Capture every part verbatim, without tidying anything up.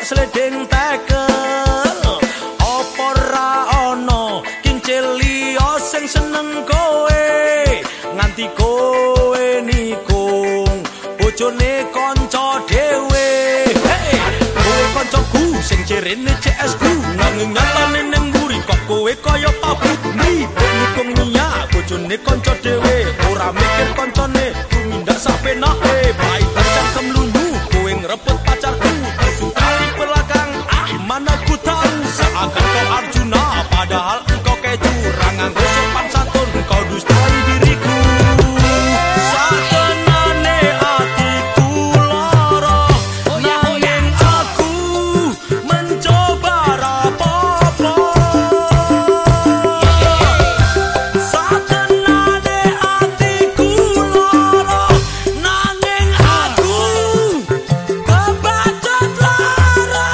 tok sledeng tekel. Apa ra ono kincil liya sing seneng kowe, nganti kowe nikung bojone kanca dhewe. Hey, kowe kancaku sing cerene C S ku, nanging nyatane ning mburi kok kowe kaya tabu. Mripek nikung Nia bojone kanca dhewe, ora mikir kancane tumindak sapenake. Baik tercangkem lunyu kowe ngrebut pacarku, tujuh kali belakang ah mana ku tahu seakan kau Arjuna padahal engkau keju. Rangan sopan santun kau dustai diriku. Satenane atiku lara, nanging aku mencoba rapopo. Satenane atiku lara, nanging aku kebacot lara.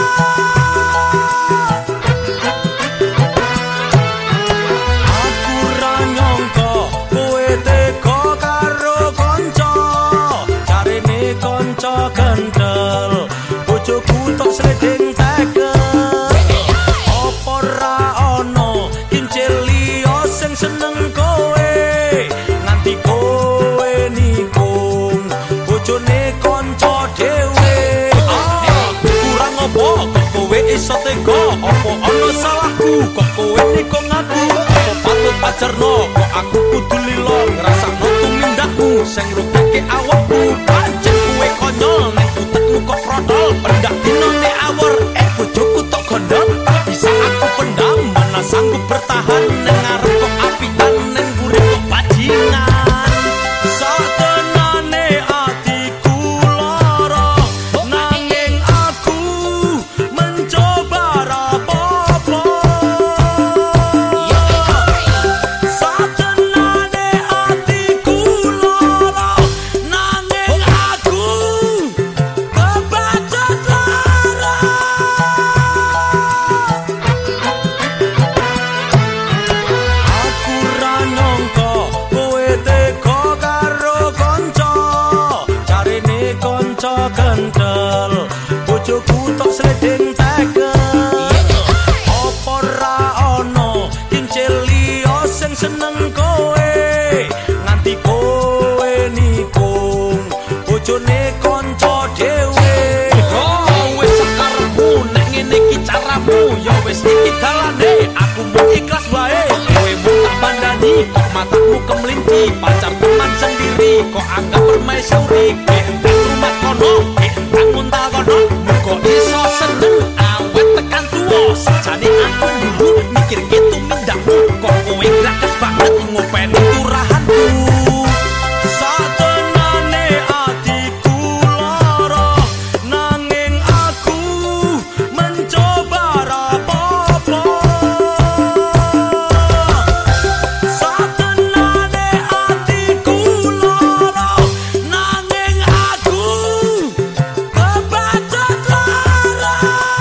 Aku ra nyangka kowe tega karo kanca, carene kanca kendel, bojoku tok sledeng tekel. Apa ra ono kincil liya sing seneng kowe, nganti kowe nikung bojone kanca dhewe. Ah, kurang apa kok kowe iso tega? Apa ana salahku kok kowe nikung aku? Apa patut pacarno kok aku kudu lilo ngrasakno tumindakmu sing ngrugake awakku? Pancen kowe konyol ning utekmu kok protol, pendak dinone awor eh bojoku tok gondok. Bisa aku pendam, mana sanggup bertahan ning ngarep kok apitan ning mburi kok bajingan. Satenane atiku lara, nanging aku mencoba rapopo. Satenane atiku lara, nanging aku kebacot lara. Aku ra nyangka kowe tega karo kanca, carene kanca kendel, bojoku tok sledeng tekel. Apa ra ono kincil liya sing seneng kowe, nganti kowe nikung bojone kanca dhewe. Oh wis sakarepmu nek ngene iki caramu, ya wis iki dalane aku mung ikhlas wae. Kowe mung tak bandani kok matamu kemelinti, pacar teman sendiri kok anggap permaisuri. Entang rumah kono, entang muntah kono, muga iso seneng awet tekan tuwa. Sajane aku dulu mikir gitu mindakmu, kok kowe grakas banget ngopeni turahanku. Satenane atiku lara, nanging aku mencoba rapopo. Satenane atiku lara, nanging aku kebacot lara.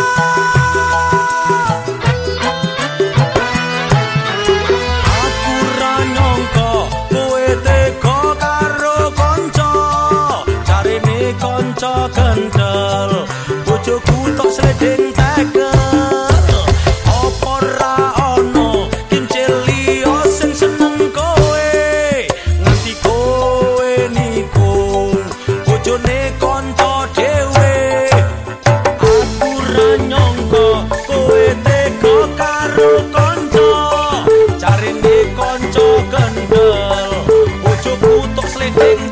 Aku ra nyangka kowe tega karo kanca, carene kanca kendel, bojoku tok sledeng tekel. Apa ra ono kincil liya sing seneng kowe, nganti kowe nikung bojone kanca dhewe. Aku ra nyangka kowe tega karo kanca, carene kanca kendel, bojoku tok sledeng